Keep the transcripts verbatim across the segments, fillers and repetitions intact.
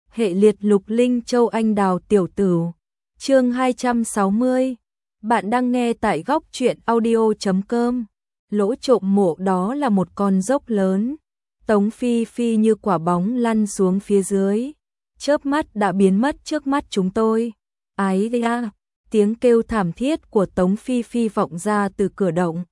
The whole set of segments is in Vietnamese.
hệ liệt lục linh châu anh đào tiểu tử. Chương hai trăm sáu mươi. Bạn đang nghe tại góc truyện audio chấm com. Lỗ trộm mộ đó là một con dốc lớn. Tống Phi Phi như quả bóng lăn xuống phía dưới, chớp mắt đã biến mất trước mắt chúng tôi. Ái da, tiếng kêu thảm thiết của Tống Phi Phi vọng ra từ cửa động.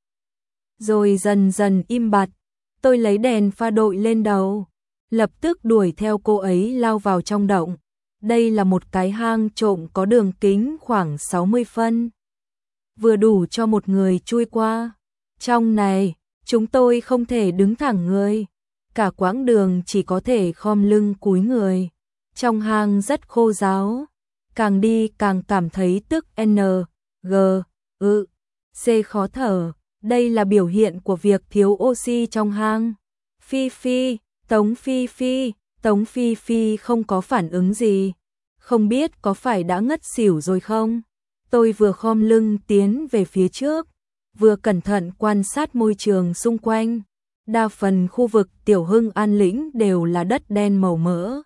Rồi dần dần im bặt. Tôi lấy đèn pha đội lên đầu, lập tức đuổi theo cô ấy lao vào trong động. Đây là một cái hang trộm có đường kính khoảng sáu mươi phân, vừa đủ cho một người chui qua. Trong này, chúng tôi không thể đứng thẳng người, cả quãng đường chỉ có thể khom lưng cúi người. Trong hang rất khô ráo, càng đi càng cảm thấy tức N, G, ư, C khó thở. Đây là biểu hiện của việc thiếu oxy trong hang. Phi Phi, Tống Phi Phi, Tống Phi Phi không có phản ứng gì. Không biết có phải đã ngất xỉu rồi không? Tôi vừa khom lưng tiến về phía trước, vừa cẩn thận quan sát môi trường xung quanh. Đa phần khu vực Tiểu Hưng An Lĩnh đều là đất đen màu mỡ.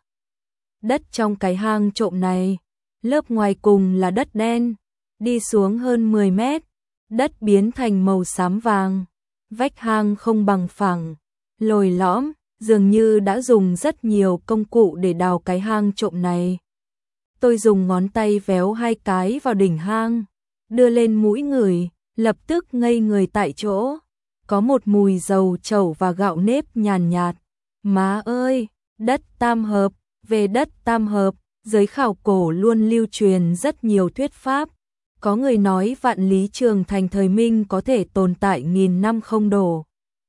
Đất trong cái hang trộm này, lớp ngoài cùng là đất đen, đi xuống hơn mười mét, đất biến thành màu xám vàng. Vách hang không bằng phẳng, lồi lõm, dường như đã dùng rất nhiều công cụ để đào cái hang trộm này. Tôi dùng ngón tay véo hai cái vào đỉnh hang, đưa lên mũi ngửi, lập tức ngây người tại chỗ. Có một mùi dầu trầu và gạo nếp nhàn nhạt. Má ơi, đất tam hợp. Về đất tam hợp, giới khảo cổ luôn lưu truyền rất nhiều thuyết pháp. Có người nói Vạn Lý Trường Thành thời Minh có thể tồn tại nghìn năm không đổ,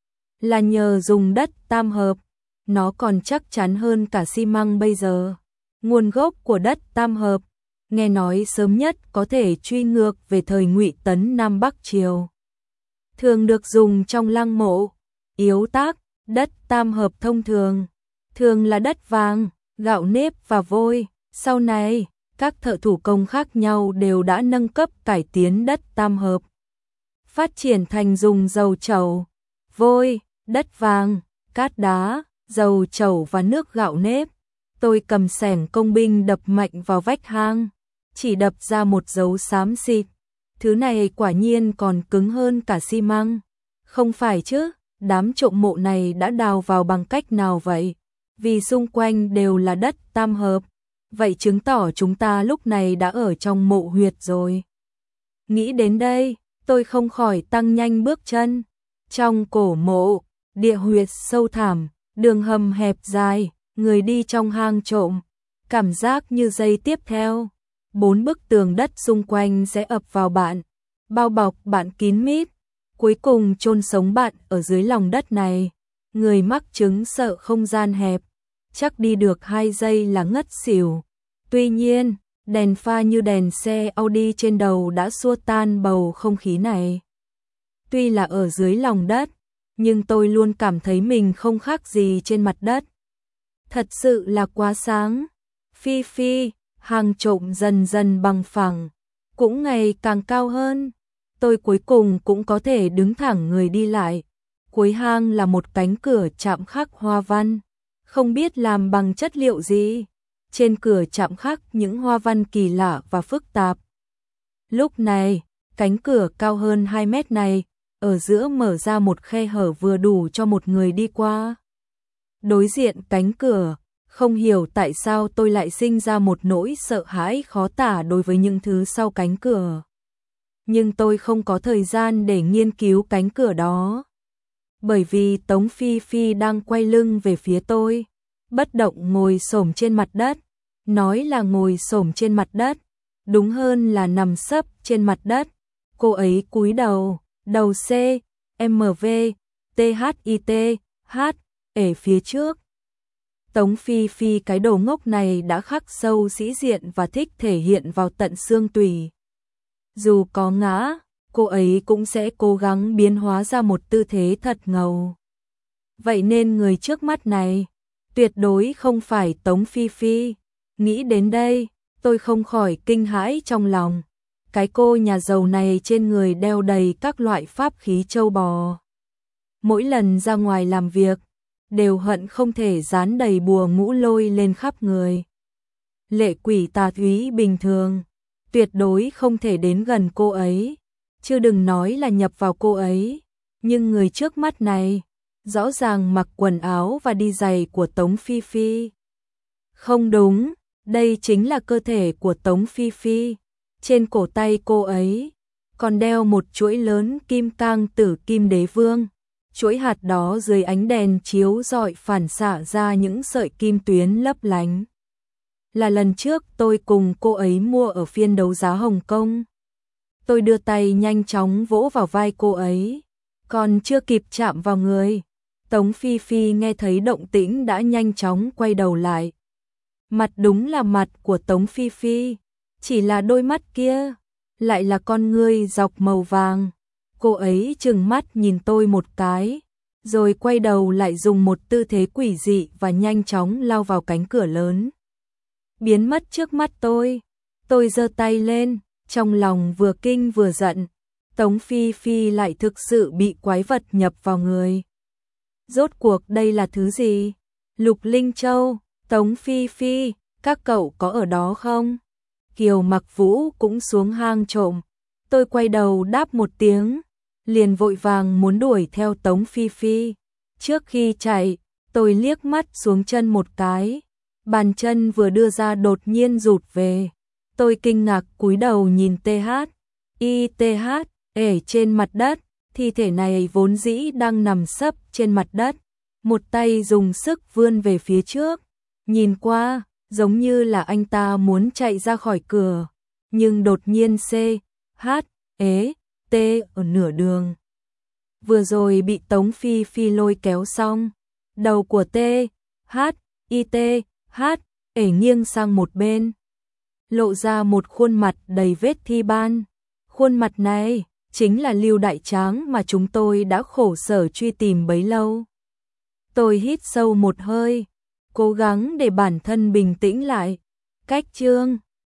là nhờ dùng đất tam hợp. Nó còn chắc chắn hơn cả xi măng bây giờ. Nguồn gốc của đất tam hợp, nghe nói sớm nhất có thể truy ngược về thời Ngụy Tấn Nam Bắc Triều. Thường được dùng trong lăng mộ. Yếu tác, đất tam hợp thông thường, thường là đất vàng, gạo nếp và vôi. Sau này, các thợ thủ công khác nhau đều đã nâng cấp cải tiến đất tam hợp, phát triển thành dùng dầu trầu, vôi, đất vàng, cát đá, dầu trầu và nước gạo nếp. Tôi cầm xẻng công binh đập mạnh vào vách hang, chỉ đập ra một dấu xám xịt. Thứ này quả nhiên còn cứng hơn cả xi măng. Không phải chứ, đám trộm mộ này đã đào vào bằng cách nào vậy? Vì xung quanh đều là đất tam hợp, vậy chứng tỏ chúng ta lúc này đã ở trong mộ huyệt rồi. Nghĩ đến đây, tôi không khỏi tăng nhanh bước chân. Trong cổ mộ, địa huyệt sâu thẳm, đường hầm hẹp dài, người đi trong hang trộm. Cảm giác như giây tiếp theo, bốn bức tường đất xung quanh sẽ ập vào bạn, bao bọc bạn kín mít, cuối cùng chôn sống bạn ở dưới lòng đất này. Người mắc chứng sợ không gian hẹp, chắc đi được hai giây là ngất xỉu. Tuy nhiên, đèn pha như đèn xe Audi trên đầu đã xua tan bầu không khí này. Tuy là ở dưới lòng đất, nhưng tôi luôn cảm thấy mình không khác gì trên mặt đất. Thật sự là quá sáng. Phi Phi, hang trộm dần dần bằng phẳng, cũng ngày càng cao hơn. Tôi cuối cùng cũng có thể đứng thẳng người đi lại. Cuối hang là một cánh cửa chạm khắc hoa văn, không biết làm bằng chất liệu gì. Trên cửa chạm khắc những hoa văn kỳ lạ và phức tạp. Lúc này, cánh cửa cao hơn hai mét này, ở giữa mở ra một khe hở vừa đủ cho một người đi qua. Đối diện cánh cửa, không hiểu tại sao tôi lại sinh ra một nỗi sợ hãi khó tả đối với những thứ sau cánh cửa. Nhưng tôi không có thời gian để nghiên cứu cánh cửa đó, bởi vì Tống Phi Phi đang quay lưng về phía tôi, bất động ngồi xổm trên mặt đất. Nói là ngồi xổm trên mặt đất, đúng hơn là nằm sấp trên mặt đất. Cô ấy cúi đầu, đầu C, M V, T H I T, H, ở phía trước. Tống Phi Phi cái đồ ngốc này đã khắc sâu sĩ diện và thích thể hiện vào tận xương tủy. Dù có ngã, cô ấy cũng sẽ cố gắng biến hóa ra một tư thế thật ngầu. Vậy nên người trước mắt này, tuyệt đối không phải Tống Phi Phi. Nghĩ đến đây, tôi không khỏi kinh hãi trong lòng. Cái cô nhà giàu này trên người đeo đầy các loại pháp khí châu bò. Mỗi lần ra ngoài làm việc, đều hận không thể dán đầy bùa ngũ lôi lên khắp người. lệ quỷ tà thúy bình thường, tuyệt đối không thể đến gần cô ấy, chứ đừng nói là nhập vào cô ấy. Nhưng người trước mắt này, rõ ràng mặc quần áo và đi giày của Tống Phi Phi. Không đúng, đây chính là cơ thể của Tống Phi Phi. Trên cổ tay cô ấy còn đeo một chuỗi lớn kim cang tử kim đế vương. Chuỗi hạt đó dưới ánh đèn chiếu rọi phản xạ ra những sợi kim tuyến lấp lánh. Là lần trước tôi cùng cô ấy mua ở phiên đấu giá Hồng Kông. Tôi đưa tay nhanh chóng vỗ vào vai cô ấy, còn chưa kịp chạm vào người, Tống Phi Phi nghe thấy động tĩnh đã nhanh chóng quay đầu lại. Mặt đúng là mặt của Tống Phi Phi, chỉ là đôi mắt kia lại là con ngươi dọc màu vàng. Cô ấy trừng mắt nhìn tôi một cái, rồi quay đầu lại dùng một tư thế quỷ dị và nhanh chóng lao vào cánh cửa lớn, biến mất trước mắt tôi. Tôi giơ tay lên, trong lòng vừa kinh vừa giận. Tống Phi Phi lại thực sự bị quái vật nhập vào người. Rốt cuộc đây là thứ gì? Lục Linh Châu, Tống Phi Phi, các cậu có ở đó không? Kiều Mặc Vũ cũng xuống hang trộm. Tôi quay đầu đáp một tiếng, liền vội vàng muốn đuổi theo Tống Phi Phi. Trước khi chạy, tôi liếc mắt xuống chân một cái, bàn chân vừa đưa ra đột nhiên rụt về. Tôi kinh ngạc cúi đầu nhìn tê hát, i tê hát ở trên mặt đất, thi thể này vốn dĩ đang nằm sấp trên mặt đất, một tay dùng sức vươn về phía trước, nhìn qua giống như là anh ta muốn chạy ra khỏi cửa, nhưng đột nhiên C, H, ế, T ở nửa đường. Vừa rồi bị Tống Phi Phi lôi kéo xong, đầu của T, H, I T, H, ể nghiêng sang một bên, lộ ra một khuôn mặt đầy vết thi ban. Khuôn mặt này chính là Lưu Đại Tráng mà chúng tôi đã khổ sở truy tìm bấy lâu. Tôi hít sâu một hơi, cố gắng để bản thân bình tĩnh lại. Cách chương